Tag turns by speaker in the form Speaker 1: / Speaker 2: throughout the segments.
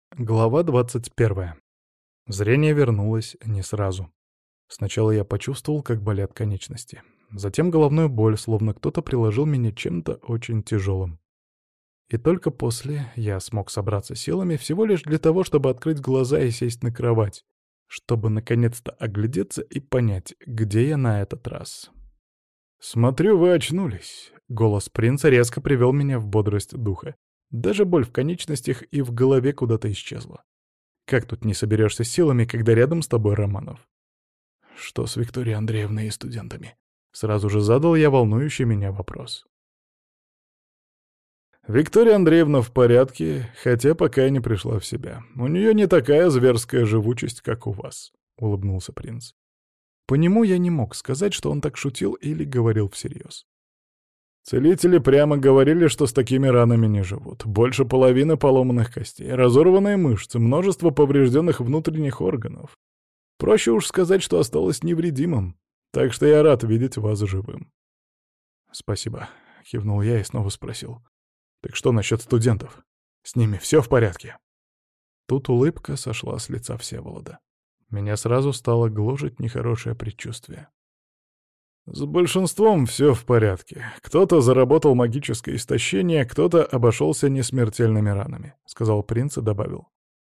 Speaker 1: Глава 21. Зрение вернулось не сразу. Сначала я почувствовал, как болят конечности. Затем головную боль, словно кто-то приложил меня чем-то очень тяжелым. И только после я смог собраться силами всего лишь для того, чтобы открыть глаза и сесть на кровать, чтобы наконец-то оглядеться и понять, где я на этот раз. «Смотрю, вы очнулись». Голос принца резко привел меня в бодрость духа. Даже боль в конечностях и в голове куда-то исчезла. Как тут не соберешься силами, когда рядом с тобой Романов? Что с Викторией Андреевной и студентами? Сразу же задал я волнующий меня вопрос. Виктория Андреевна в порядке, хотя пока не пришла в себя. У нее не такая зверская живучесть, как у вас, — улыбнулся принц. По нему я не мог сказать, что он так шутил или говорил всерьез. Целители прямо говорили, что с такими ранами не живут. Больше половины поломанных костей, разорванные мышцы, множество поврежденных внутренних органов. Проще уж сказать, что осталось невредимым. Так что я рад видеть вас живым. «Спасибо», — кивнул я и снова спросил. «Так что насчет студентов? С ними все в порядке?» Тут улыбка сошла с лица Всеволода. Меня сразу стало гложить нехорошее предчувствие. С большинством все в порядке. Кто-то заработал магическое истощение, кто-то обошелся несмертельными ранами, — сказал принц и добавил.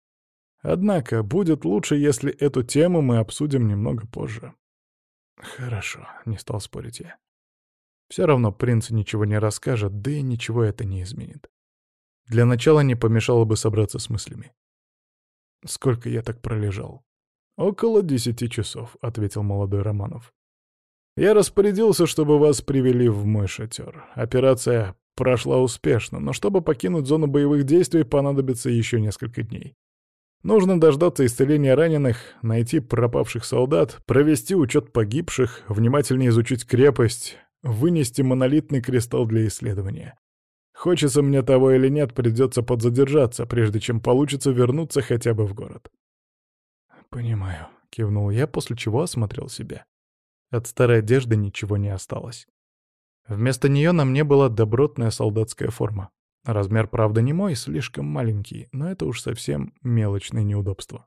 Speaker 1: Однако будет лучше, если эту тему мы обсудим немного позже. Хорошо, — не стал спорить я. Все равно принц ничего не расскажет, да и ничего это не изменит. Для начала не помешало бы собраться с мыслями. Сколько я так пролежал? Около 10 часов, — ответил молодой Романов. Я распорядился, чтобы вас привели в мой шатер. Операция прошла успешно, но чтобы покинуть зону боевых действий, понадобится еще несколько дней. Нужно дождаться исцеления раненых, найти пропавших солдат, провести учет погибших, внимательно изучить крепость, вынести монолитный кристалл для исследования. Хочется мне того или нет, придется подзадержаться, прежде чем получится вернуться хотя бы в город. «Понимаю», — кивнул я, после чего осмотрел себя. От старой одежды ничего не осталось. Вместо нее на мне была добротная солдатская форма. Размер, правда, не мой, слишком маленький, но это уж совсем мелочное неудобство.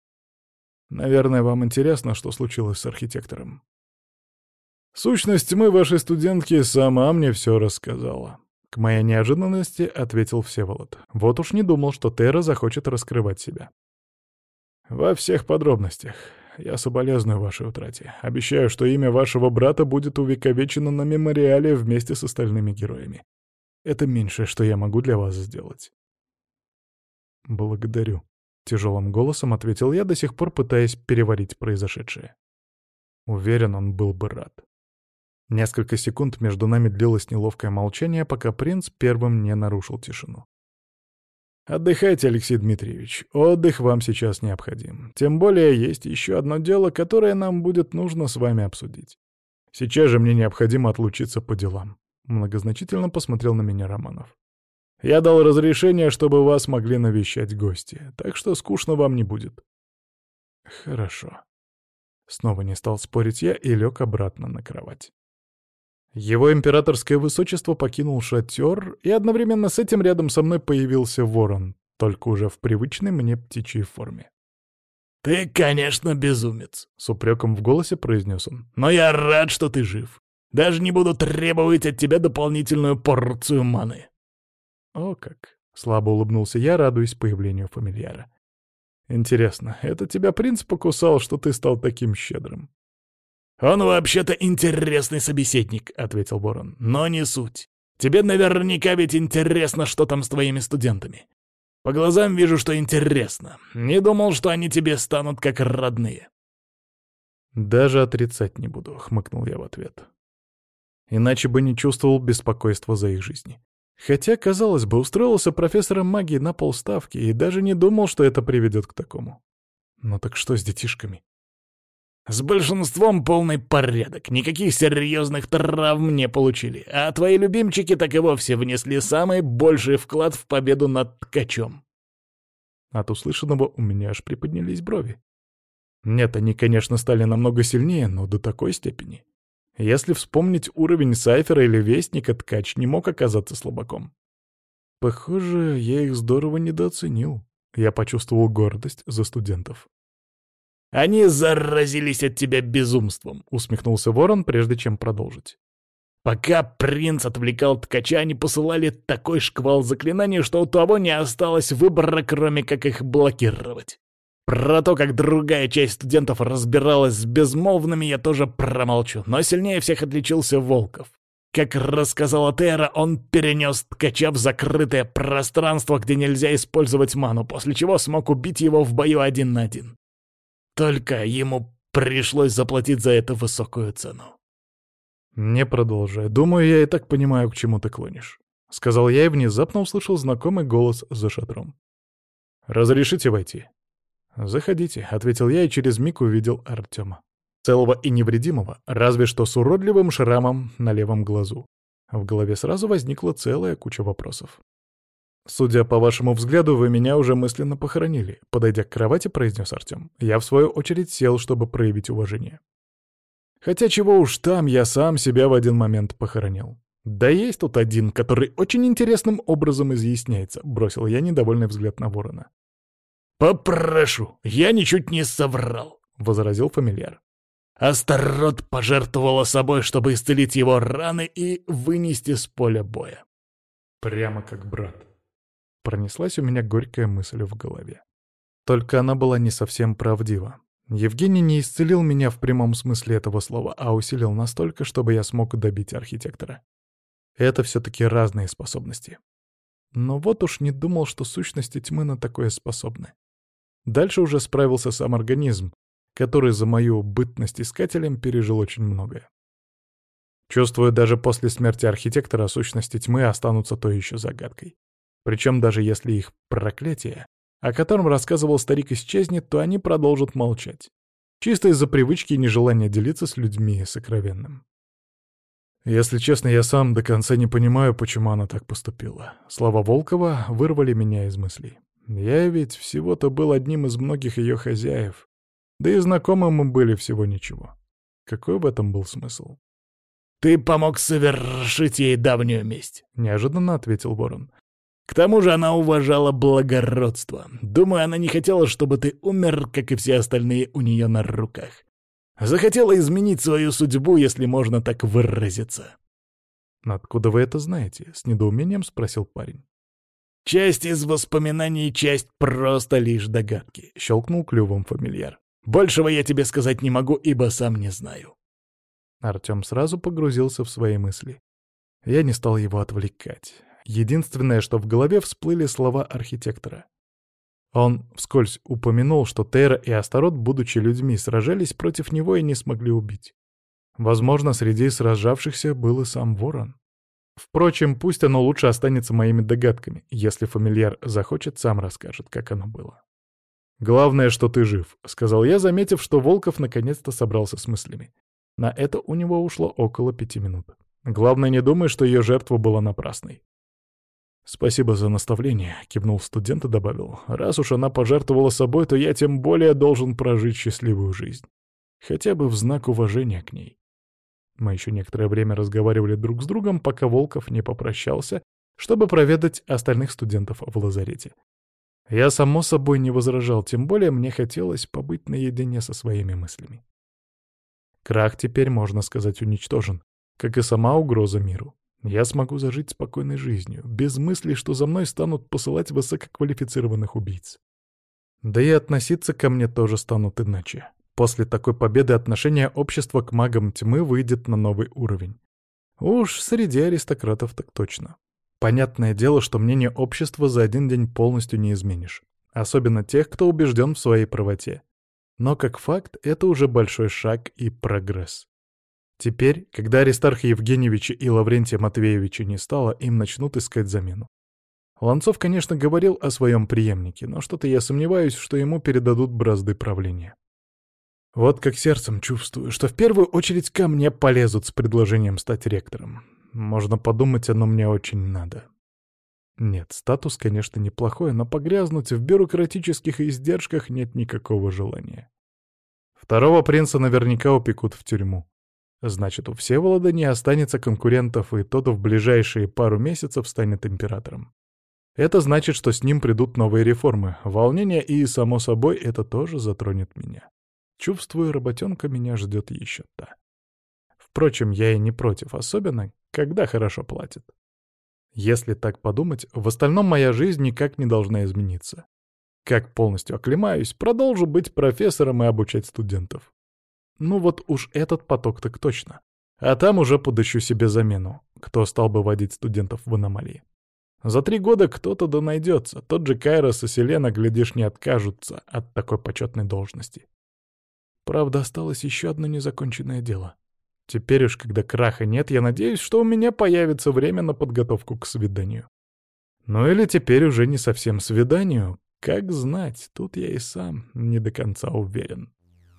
Speaker 1: Наверное, вам интересно, что случилось с архитектором. Сущность тьмы вашей студентки сама мне все рассказала. К моей неожиданности ответил Всеволод. Вот уж не думал, что Тейра захочет раскрывать себя. Во всех подробностях. Я соболезную вашей утрате. Обещаю, что имя вашего брата будет увековечено на мемориале вместе с остальными героями. Это меньшее, что я могу для вас сделать. Благодарю. Тяжелым голосом ответил я, до сих пор пытаясь переварить произошедшее. Уверен, он был бы рад. Несколько секунд между нами длилось неловкое молчание, пока принц первым не нарушил тишину. «Отдыхайте, Алексей Дмитриевич. Отдых вам сейчас необходим. Тем более есть еще одно дело, которое нам будет нужно с вами обсудить. Сейчас же мне необходимо отлучиться по делам». Многозначительно посмотрел на меня Романов. «Я дал разрешение, чтобы вас могли навещать гости, так что скучно вам не будет». «Хорошо». Снова не стал спорить я и лег обратно на кровать. Его императорское высочество покинул шатер, и одновременно с этим рядом со мной появился ворон, только уже в привычной мне птичьей форме.
Speaker 2: «Ты, конечно, безумец», —
Speaker 1: с упреком в голосе произнес он.
Speaker 2: «но я рад, что ты жив. Даже не буду требовать от тебя дополнительную порцию маны».
Speaker 1: «О как!» — слабо улыбнулся я, радуясь появлению фамильяра. «Интересно, это тебя принц покусал, что ты стал таким щедрым?»
Speaker 2: «Он вообще-то интересный собеседник», — ответил ворон, — «но не суть. Тебе наверняка ведь интересно, что там с твоими студентами. По глазам вижу, что интересно. Не думал, что они тебе станут как родные».
Speaker 1: «Даже отрицать не буду», — хмыкнул я в ответ. Иначе бы не чувствовал беспокойства за их жизни. Хотя, казалось бы, устроился профессором магии на полставки и даже не думал, что это приведет к такому. Ну так что с детишками?
Speaker 2: «С большинством полный порядок, никаких серьезных травм не получили, а твои любимчики так и вовсе внесли самый больший вклад в победу над ткачом».
Speaker 1: От услышанного у меня аж приподнялись брови. Нет, они, конечно, стали намного сильнее, но до такой степени. Если вспомнить уровень Сайфера или Вестника, ткач не мог оказаться слабаком. Похоже, я их здорово недооценил. Я почувствовал гордость за студентов.
Speaker 2: «Они заразились от тебя безумством», — усмехнулся Ворон, прежде чем продолжить. «Пока принц отвлекал ткача, они посылали такой шквал заклинаний, что у того не осталось выбора, кроме как их блокировать. Про то, как другая часть студентов разбиралась с безмолвными, я тоже промолчу, но сильнее всех отличился Волков. Как рассказала Тейра, он перенес ткача в закрытое пространство, где нельзя использовать ману, после чего смог убить его в бою 1 на 1. Только ему пришлось заплатить за это высокую цену.
Speaker 1: «Не продолжай. Думаю, я и так понимаю, к чему ты клонишь», — сказал я и внезапно услышал знакомый голос за шатром. «Разрешите войти?» «Заходите», — ответил я и через миг увидел Артема. Целого и невредимого, разве что с уродливым шрамом на левом глазу. В голове сразу возникла целая куча вопросов. «Судя по вашему взгляду, вы меня уже мысленно похоронили», — подойдя к кровати, произнес Артем. Я, в свою очередь, сел, чтобы проявить уважение. Хотя чего уж там, я сам себя в один момент похоронил. «Да есть тут один, который очень интересным образом изъясняется», — бросил я недовольный взгляд на ворона.
Speaker 2: «Попрошу, я ничуть не соврал», — возразил фамильяр. Астарот пожертвовала собой, чтобы исцелить его раны и вынести с поля боя.
Speaker 1: «Прямо как брат». Пронеслась у меня горькая мысль в голове. Только она была не совсем правдива. Евгений не исцелил меня в прямом смысле этого слова, а усилил настолько, чтобы я смог добить архитектора. Это все-таки разные способности. Но вот уж не думал, что сущности тьмы на такое способны. Дальше уже справился сам организм, который за мою бытность искателем пережил очень многое. Чувствую, даже после смерти архитектора сущности тьмы останутся той еще загадкой. Причем даже если их проклятие, о котором рассказывал старик, исчезнет, то они продолжат молчать. Чисто из-за привычки и нежелания делиться с людьми сокровенным. Если честно, я сам до конца не понимаю, почему она так поступила. Слова Волкова вырвали меня из мыслей. Я ведь всего-то был одним из многих ее хозяев. Да и знакомы мы были всего ничего. Какой в этом был смысл?
Speaker 2: «Ты помог совершить ей давнюю месть»,
Speaker 1: — неожиданно ответил Ворон.
Speaker 2: «К тому же она уважала благородство. Думаю, она не хотела, чтобы ты умер, как и все остальные у нее на руках. Захотела изменить свою судьбу, если можно так выразиться».
Speaker 1: «Откуда вы это знаете?» — с недоумением спросил парень.
Speaker 2: «Часть из воспоминаний, часть просто лишь догадки», — щелкнул клювом фамильяр. «Большего я тебе сказать не могу, ибо сам не знаю».
Speaker 1: Артем сразу погрузился в свои мысли. Я не стал его отвлекать. Единственное, что в голове всплыли слова архитектора. Он вскользь упомянул, что Тейра и Астарот, будучи людьми, сражались против него и не смогли убить. Возможно, среди сражавшихся был и сам Ворон. Впрочем, пусть оно лучше останется моими догадками. Если фамильяр захочет, сам расскажет, как оно было. «Главное, что ты жив», — сказал я, заметив, что Волков наконец-то собрался с мыслями. На это у него ушло около 5 минут. Главное, не думай, что ее жертва была напрасной. «Спасибо за наставление», — кивнул студент и добавил. «Раз уж она пожертвовала собой, то я тем более должен прожить счастливую жизнь. Хотя бы в знак уважения к ней». Мы еще некоторое время разговаривали друг с другом, пока Волков не попрощался, чтобы проведать остальных студентов в лазарете. Я, само собой, не возражал, тем более мне хотелось побыть наедине со своими мыслями. Крах теперь, можно сказать, уничтожен, как и сама угроза миру. Я смогу зажить спокойной жизнью, без мысли, что за мной станут посылать высококвалифицированных убийц. Да и относиться ко мне тоже станут иначе. После такой победы отношение общества к магам тьмы выйдет на новый уровень. Уж среди аристократов так точно. Понятное дело, что мнение общества за один день полностью не изменишь. Особенно тех, кто убежден в своей правоте. Но как факт, это уже большой шаг и прогресс. Теперь, когда Аристарха Евгеньевича и Лаврентия Матвеевича не стало, им начнут искать замену. Ланцов, конечно, говорил о своем преемнике, но что-то я сомневаюсь, что ему передадут бразды правления. Вот как сердцем чувствую, что в первую очередь ко мне полезут с предложением стать ректором. Можно подумать, оно мне очень надо. Нет, статус, конечно, неплохой, но погрязнуть в бюрократических издержках нет никакого желания. Второго принца наверняка упекут в тюрьму. Значит, у Всеволода не останется конкурентов, и тот в ближайшие пару месяцев станет императором. Это значит, что с ним придут новые реформы, волнения, и, само собой, это тоже затронет меня. Чувствую, работенка меня ждет еще та. Впрочем, я и не против, особенно, когда хорошо платят. Если так подумать, в остальном моя жизнь никак не должна измениться. Как полностью оклемаюсь, продолжу быть профессором и обучать студентов. Ну вот уж этот поток так точно. А там уже подыщу себе замену, кто стал бы водить студентов в аномалии. За 3 года кто-то да найдется. Тот же Кайрос и Селена, глядишь, не откажутся от такой почетной должности. Правда, осталось еще одно незаконченное дело. Теперь уж, когда краха нет, я надеюсь, что у меня появится время на подготовку к свиданию. Ну или теперь уже не совсем свиданию. Как знать, тут я и сам не до конца уверен.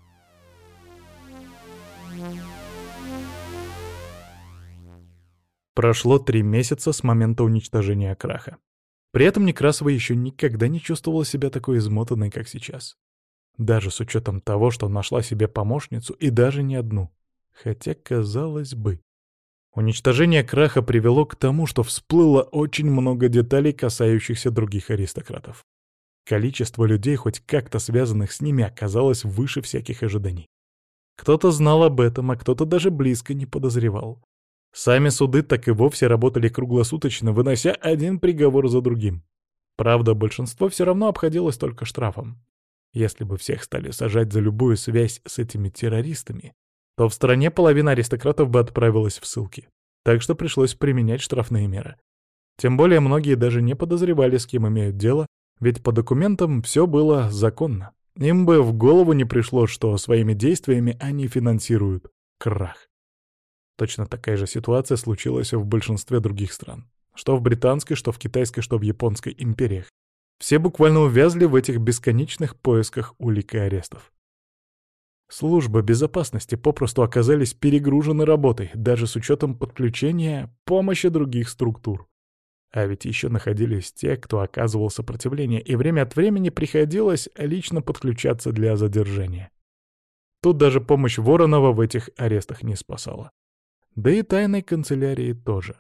Speaker 1: Прошло 3 месяца с момента уничтожения краха. При этом Некрасова еще никогда не чувствовала себя такой измотанной, как сейчас. Даже с учетом того, что нашла себе помощницу, и даже не одну. Хотя, казалось бы, уничтожение краха привело к тому, что всплыло очень много деталей, касающихся других аристократов. Количество людей, хоть как-то связанных с ними, оказалось выше всяких ожиданий. Кто-то знал об этом, а кто-то даже близко не подозревал. Сами суды так и вовсе работали круглосуточно, вынося один приговор за другим. Правда, большинство все равно обходилось только штрафом. Если бы всех стали сажать за любую связь с этими террористами, то в стране половина аристократов бы отправилась в ссылки. Так что пришлось применять штрафные меры. Тем более многие даже не подозревали, с кем имеют дело, ведь по документам все было законно. Им бы в голову не пришло, что своими действиями они финансируют крах. Точно такая же ситуация случилась в большинстве других стран. Что в британской, что в китайской, что в японской империях. Все буквально увязли в этих бесконечных поисках улик и арестов. Службы безопасности попросту оказались перегружены работой, даже с учетом подключения помощи других структур. А ведь еще находились те, кто оказывал сопротивление, и время от времени приходилось лично подключаться для задержания. Тут даже помощь Воронова в этих арестах не спасала. Да и тайной канцелярии тоже.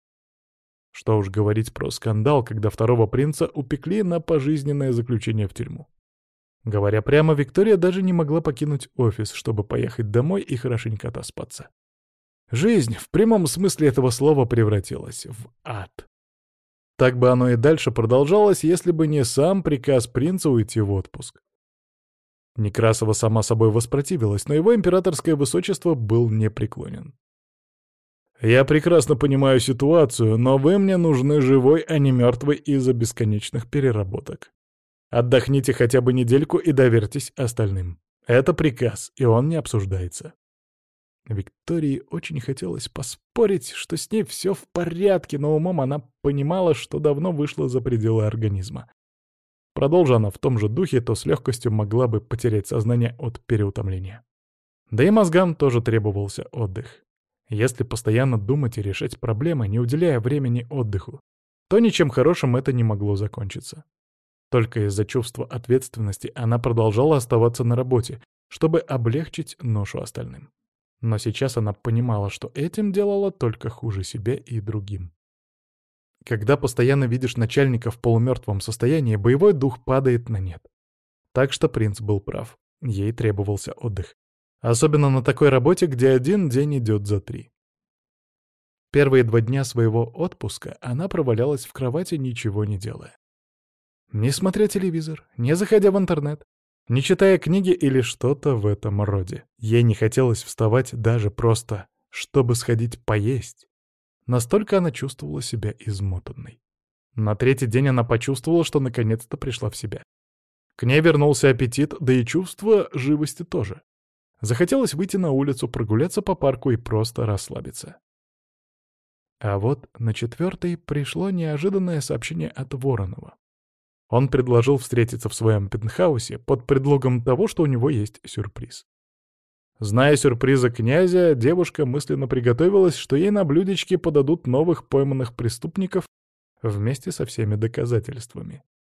Speaker 1: Что уж говорить про скандал, когда второго принца упекли на пожизненное заключение в тюрьму. Говоря прямо, Виктория даже не могла покинуть офис, чтобы поехать домой и хорошенько отоспаться. Жизнь в прямом смысле этого слова превратилась в ад. Так бы оно и дальше продолжалось, если бы не сам приказ принца уйти в отпуск. Некрасова сама собой воспротивилась, но его императорское высочество был непреклонен. «Я прекрасно понимаю ситуацию, но вы мне нужны живой, а не мертвый из-за бесконечных переработок. Отдохните хотя бы недельку и доверьтесь остальным. Это приказ, и он не обсуждается». Виктории очень хотелось поспорить, что с ней все в порядке, но умом она понимала, что давно вышла за пределы организма. Продолжа она в том же духе, то с легкостью могла бы потерять сознание от переутомления. Да и мозгам тоже требовался отдых. Если постоянно думать и решать проблемы, не уделяя времени отдыху, то ничем хорошим это не могло закончиться. Только из-за чувства ответственности она продолжала оставаться на работе, чтобы облегчить ношу остальным. Но сейчас она понимала, что этим делала только хуже себе и другим. Когда постоянно видишь начальника в полумертвом состоянии, боевой дух падает на нет. Так что принц был прав. Ей требовался отдых. Особенно на такой работе, где один день идет за 3. Первые 2 дня своего отпуска она провалялась в кровати, ничего не делая. Не смотря телевизор, не заходя в интернет, не читая книги или что-то в этом роде. Ей не хотелось вставать даже просто, чтобы сходить поесть. Настолько она чувствовала себя измотанной. На 3-й день она почувствовала, что наконец-то пришла в себя. К ней вернулся аппетит, да и чувство живости тоже. Захотелось выйти на улицу, прогуляться по парку и просто расслабиться. А вот на 4-й пришло неожиданное сообщение от Воронова. Он предложил встретиться в своем пентхаусе под предлогом того, что у него есть сюрприз. Зная сюрпризы князя, девушка мысленно приготовилась, что ей на блюдечке подадут новых пойманных преступников вместе со всеми доказательствами.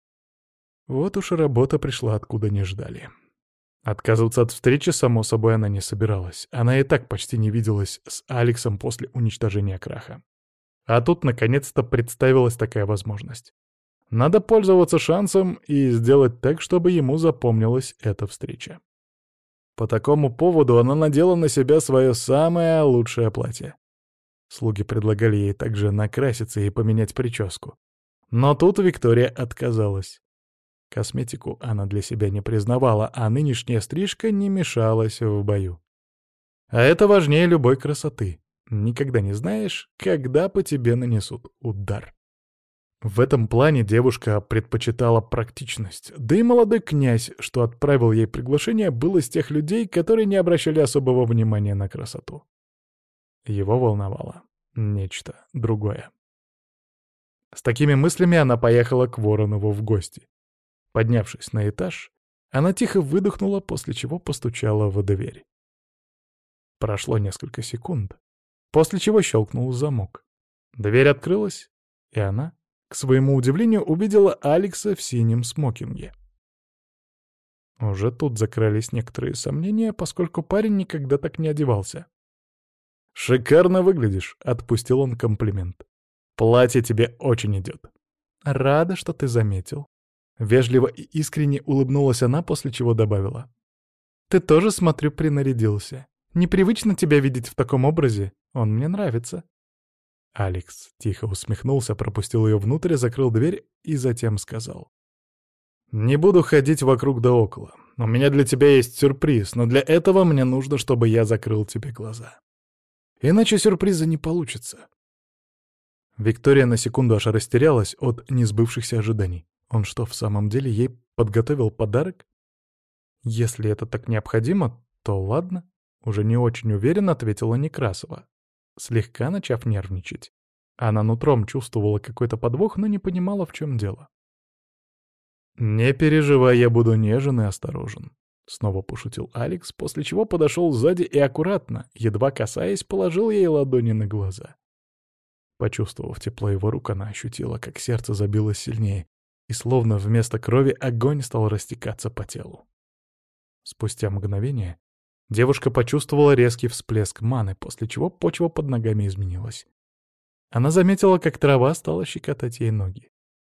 Speaker 1: Вот уж и работа пришла, откуда не ждали. Отказываться от встречи, само собой, она не собиралась. Она и так почти не виделась с Алексом после уничтожения краха. А тут, наконец-то, представилась такая возможность. Надо пользоваться шансом и сделать так, чтобы ему запомнилась эта встреча. По такому поводу она надела на себя свое самое лучшее платье. Слуги предлагали ей также накраситься и поменять прическу. Но тут Виктория отказалась. Косметику она для себя не признавала, а нынешняя стрижка не мешалась в бою. А это важнее любой красоты. Никогда не знаешь, когда по тебе нанесут удар. В этом плане девушка предпочитала практичность, да и молодой князь, что отправил ей приглашение, был из тех людей, которые не обращали особого внимания на красоту. Его волновало нечто другое. С такими мыслями она поехала к Воронову в гости. Поднявшись на этаж, она тихо выдохнула, после чего постучала в дверь. Прошло несколько секунд, после чего щелкнул замок. Дверь открылась, и она, к своему удивлению, увидела Алекса в синем смокинге. Уже тут закрались некоторые сомнения, поскольку парень никогда так не одевался. «Шикарно выглядишь», — отпустил он комплимент. «Платье тебе очень идет». «Рада, что ты заметил». Вежливо и искренне улыбнулась она, после чего добавила. «Ты тоже, смотрю, принарядился. Непривычно тебя видеть в таком образе. Он мне нравится». Алекс тихо усмехнулся, пропустил ее внутрь, закрыл дверь и затем сказал. «Не буду ходить вокруг да около. У меня для тебя есть сюрприз, но для этого мне нужно, чтобы я закрыл тебе глаза. Иначе сюрприза не получится». Виктория на секунду аж растерялась от несбывшихся ожиданий. Он что, в самом деле ей подготовил подарок? Если это так необходимо, то ладно. Уже не очень уверенно ответила Некрасова, слегка начав нервничать. Она нутром чувствовала какой-то подвох, но не понимала, в чем дело. «Не переживай, я буду нежен и осторожен», — снова пошутил Алекс, после чего подошел сзади и аккуратно, едва касаясь, положил ей ладони на глаза. Почувствовав тепло его рук, она ощутила, как сердце забилось сильнее, и словно вместо крови огонь стал растекаться по телу. Спустя мгновение девушка почувствовала резкий всплеск маны, после чего почва под ногами изменилась. Она заметила, как трава стала щекотать ей ноги.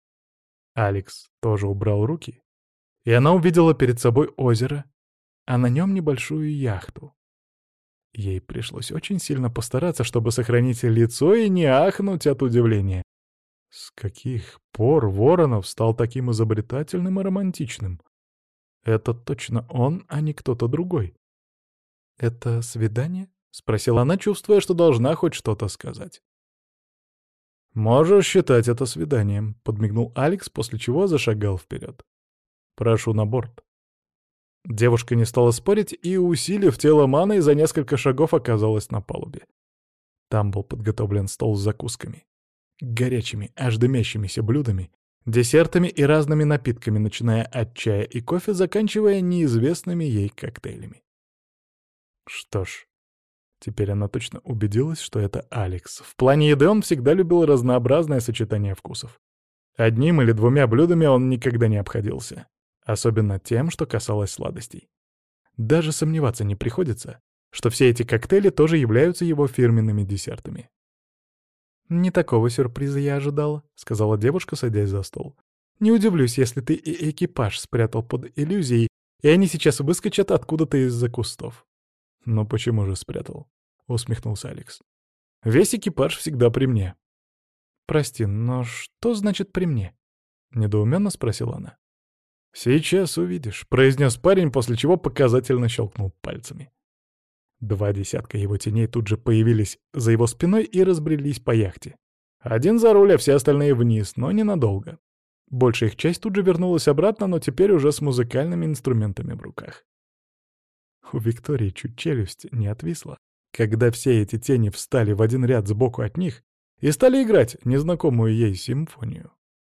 Speaker 1: Алекс тоже убрал руки, и она увидела перед собой озеро, а на нем небольшую яхту. Ей пришлось очень сильно постараться, чтобы сохранить лицо и не ахнуть от удивления. С каких пор Воронов стал таким изобретательным и романтичным? Это точно он, а не кто-то другой. «Это свидание?» — спросила она, чувствуя, что должна хоть что-то сказать. «Можешь считать это свиданием», — подмигнул Алекс, после чего зашагал вперед. «Прошу на борт». Девушка не стала спорить и, усилив тело маной, за несколько шагов оказалась на палубе. Там был подготовлен стол с закусками. Горячими, аж дымящимися блюдами, десертами и разными напитками, начиная от чая и кофе, заканчивая неизвестными ей коктейлями. Что ж, теперь она точно убедилась, что это Алекс. В плане еды он всегда любил разнообразное сочетание вкусов. Одним или двумя блюдами он никогда не обходился. Особенно тем, что касалось сладостей. Даже сомневаться не приходится, что все эти коктейли тоже являются его фирменными десертами. «Не такого сюрприза я ожидала», — сказала девушка, садясь за стол. «Не удивлюсь, если ты и экипаж спрятал под иллюзией, и они сейчас выскочат откуда-то из-за кустов». «Но почему же спрятал?» — усмехнулся Алекс. «Весь экипаж всегда при мне». «Прости, но что значит «при мне»?» — недоуменно спросила она. «Сейчас увидишь», — произнес парень, после чего показательно щелкнул пальцами. 2 десятка его теней тут же появились за его спиной и разбрелись по яхте. Один за руль, а все остальные вниз, но ненадолго. Большая их часть тут же вернулась обратно, но теперь уже с музыкальными инструментами в руках. У Виктории чуть челюсть не отвисла, когда все эти тени встали в один ряд сбоку от них и стали играть незнакомую ей симфонию.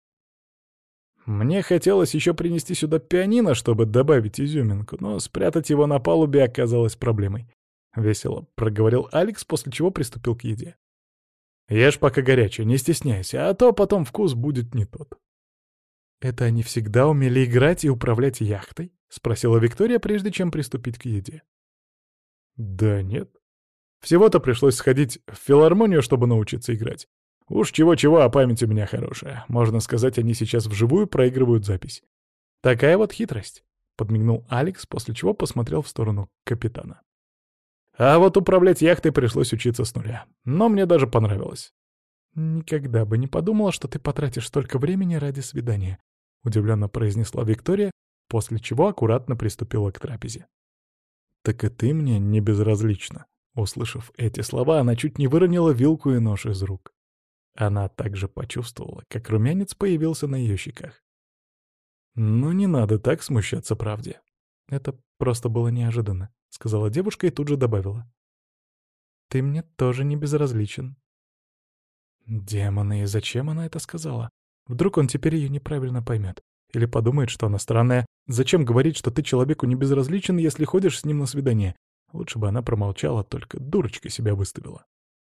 Speaker 1: Мне хотелось еще принести сюда пианино, чтобы добавить изюминку, но спрятать его на палубе оказалось проблемой. Весело проговорил Алекс, после чего приступил к еде. «Ешь пока горячее, не стесняйся, а то потом вкус будет не тот». «Это они всегда умели играть и управлять яхтой?» — спросила Виктория, прежде чем приступить к еде. «Да нет. Всего-то пришлось сходить в филармонию, чтобы научиться играть. Уж чего-чего, а память у меня хорошая. Можно сказать, они сейчас вживую проигрывают запись. Такая вот хитрость», — подмигнул Алекс, после чего посмотрел в сторону капитана. «А вот управлять яхтой пришлось учиться с нуля. Но мне даже понравилось». «Никогда бы не подумала, что ты потратишь столько времени ради свидания», — удивленно произнесла Виктория, после чего аккуратно приступила к трапезе. «Так и ты мне не безразлична». Услышав эти слова, она чуть не выронила вилку и нож из рук. Она также почувствовала, как румянец появился на ее щеках. «Ну, не надо так смущаться правде. Это просто было неожиданно», — сказала девушка и тут же добавила. «Ты мне тоже не безразличен». Демоны, и зачем она это сказала? Вдруг он теперь ее неправильно поймет. Или подумает, что она странная. Зачем говорить, что ты человеку не безразличен, если ходишь с ним на свидание? Лучше бы она промолчала, только дурочка себя выставила.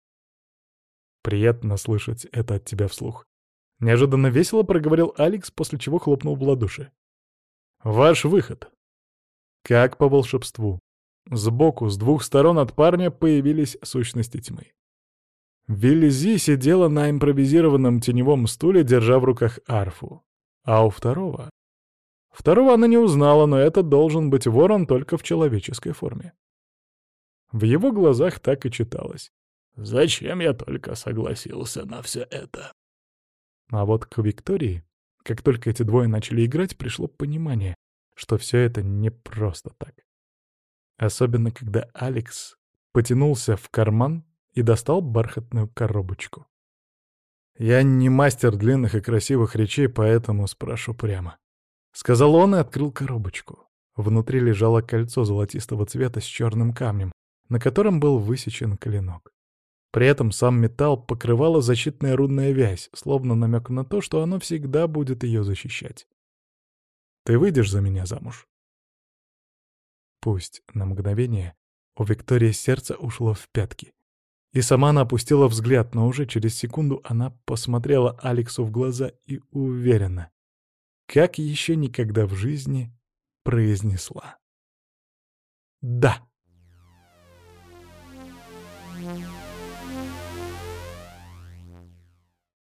Speaker 1: «Приятно слышать это от тебя вслух». Неожиданно весело проговорил Алекс, после чего хлопнул в ладоши. «Ваш выход». Как по волшебству. Сбоку, с двух сторон от парня появились сущности тьмы. Вилизи сидела на импровизированном теневом стуле, держа в руках арфу. А у второго... Второго она не узнала, но это должен быть ворон только в человеческой форме. В его глазах так и читалось.
Speaker 2: «Зачем я только согласился на все это?»
Speaker 1: А вот к Виктории, как только эти двое начали играть, пришло понимание, что все это не просто так. Особенно, когда Алекс потянулся в карман и достал бархатную коробочку. «Я не мастер длинных и красивых речей, поэтому спрошу прямо», — сказал он и открыл коробочку. Внутри лежало кольцо золотистого цвета с черным камнем, на котором был высечен клинок. При этом сам металл покрывала защитная рунная вязь, словно намек на то, что оно всегда будет ее защищать. «Ты выйдешь за меня замуж?» Пусть на мгновение у Виктории сердце ушло в пятки. И сама она опустила взгляд, но уже через секунду она посмотрела Алексу в глаза и уверенно, как еще никогда в жизни, произнесла: «Да».